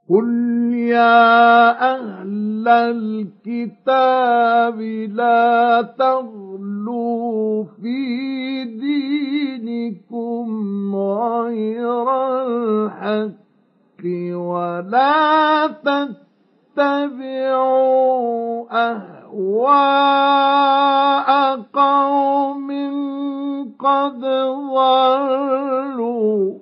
قُلْ يَا أَهْلَ الْكِتَابِ لَا تَغْلُوا فِي دِينِكُمْ غَيْرَ الْحَقِّ وَلَا تَتَّبِعُوا أَهْوَاءَ قَوْمٍ قَدْ ضَلُّوا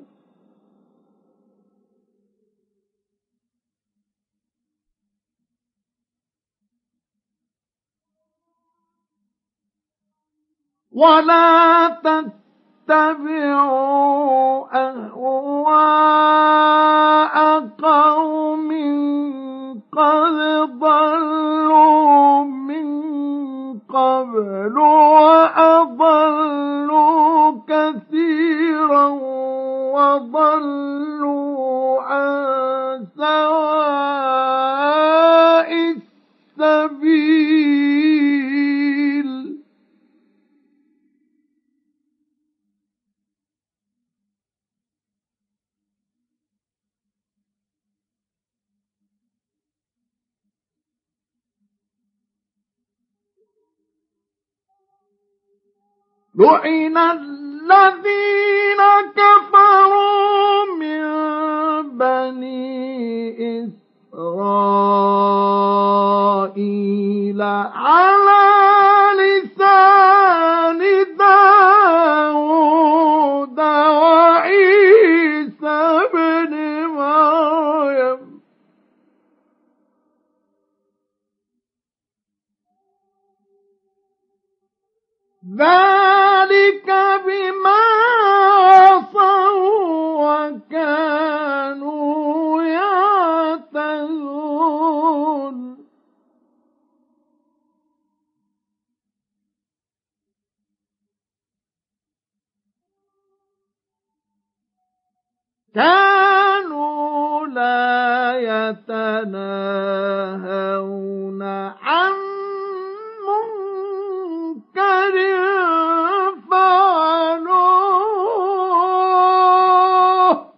مِنْ قَبْلُ وَأَضَلُّوا كَثِيرًا وَضَلُّوا عَنْ سَوَاءِ السَّبِيلِ لُعِنَ الَّذِينَ كَفَرُوا مِن بَنِي إِسْرَائِيلَ عَلَى لِسَانِ دَاوُودَ وَعِيسَى ابْنِ مَرْيَمَ ذَلِكَ بِمَا عَصَوا وَكَانُوا يَعْتَدُونَ كَانُوا لَا يَتَنَاهَوْنَ عَن مُّنكَرٍ فَعَلُوهُ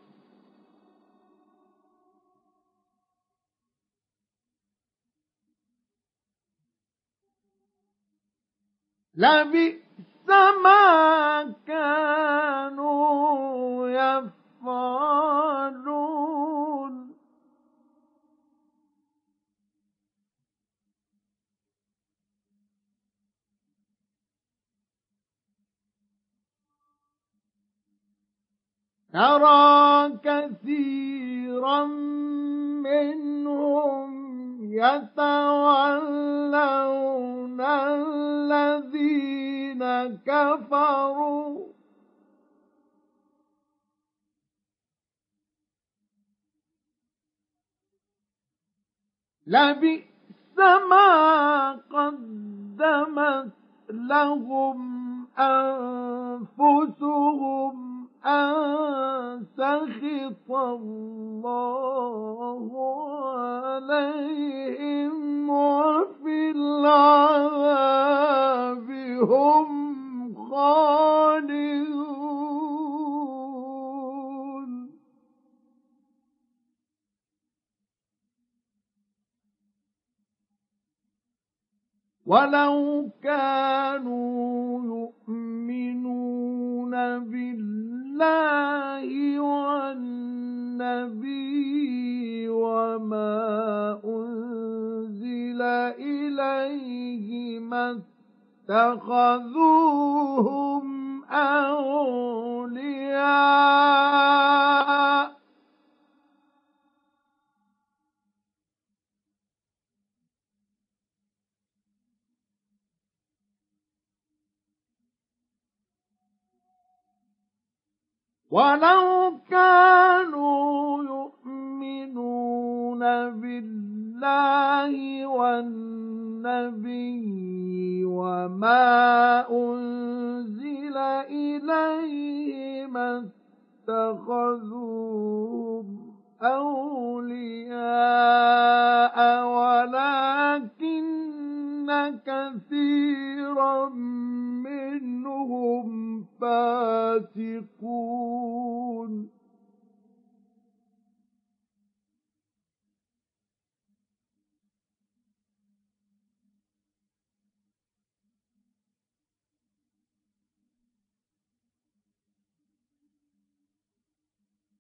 لَبِئْسَ مَا كَانُوا يَفْعَلُونَ تَرَى كَثِيرًا مِّنْهُمْ يَتَوَلَّوْنَ الَّذِينَ كَفَرُوا لَبِئْسَ مَا قَدَّمَتْ لَهُمْ أَنفُسُهُمْ أَن سَخِطَ اللَّهُ عَلَيْهِمْ وَفِي الْعَذَابِ هُمْ خَالِدُونَ وَلَوْ كَانُوا يُؤْمِنُونَ بِاللَّهِ وَالنَّبِيِّ وَمَا أُنزِلَ إِلَيْهِ مَا اتَّخَذُوهُمْ أَوْلِيَاءَ وَلَوْ كَانُوا يُؤْمِنُونَ بِاللَّهِ وَالنَّبِيِّ وَمَا أُنزِلَ إِلَيْهِ مَا اتَّخَذُوهُمْ أَوْلِيَاءَ وَلَكِنَّ كَثِيرًا مِّنْهُمْ فَاسِقُونَ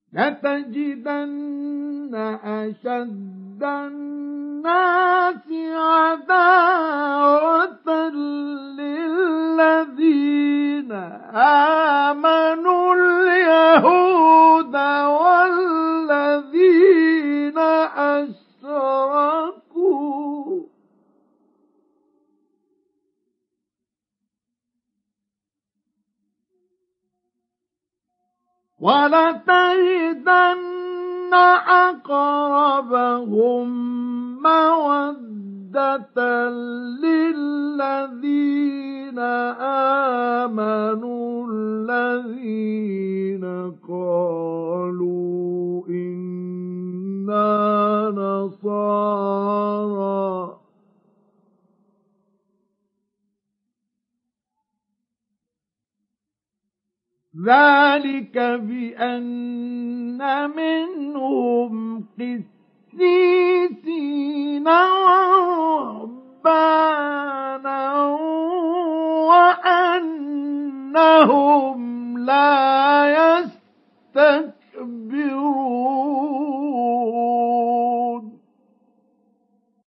لتجدن أشد الناس عداوة للذين آمنوا اليهود والذين أشركوا ولتجدن أقربهم مودة للذين آمنوا الذين قالوا إنا نصارى ذلك بأن منهم قسيسين ورهبانا وأنهم لا يستكبرون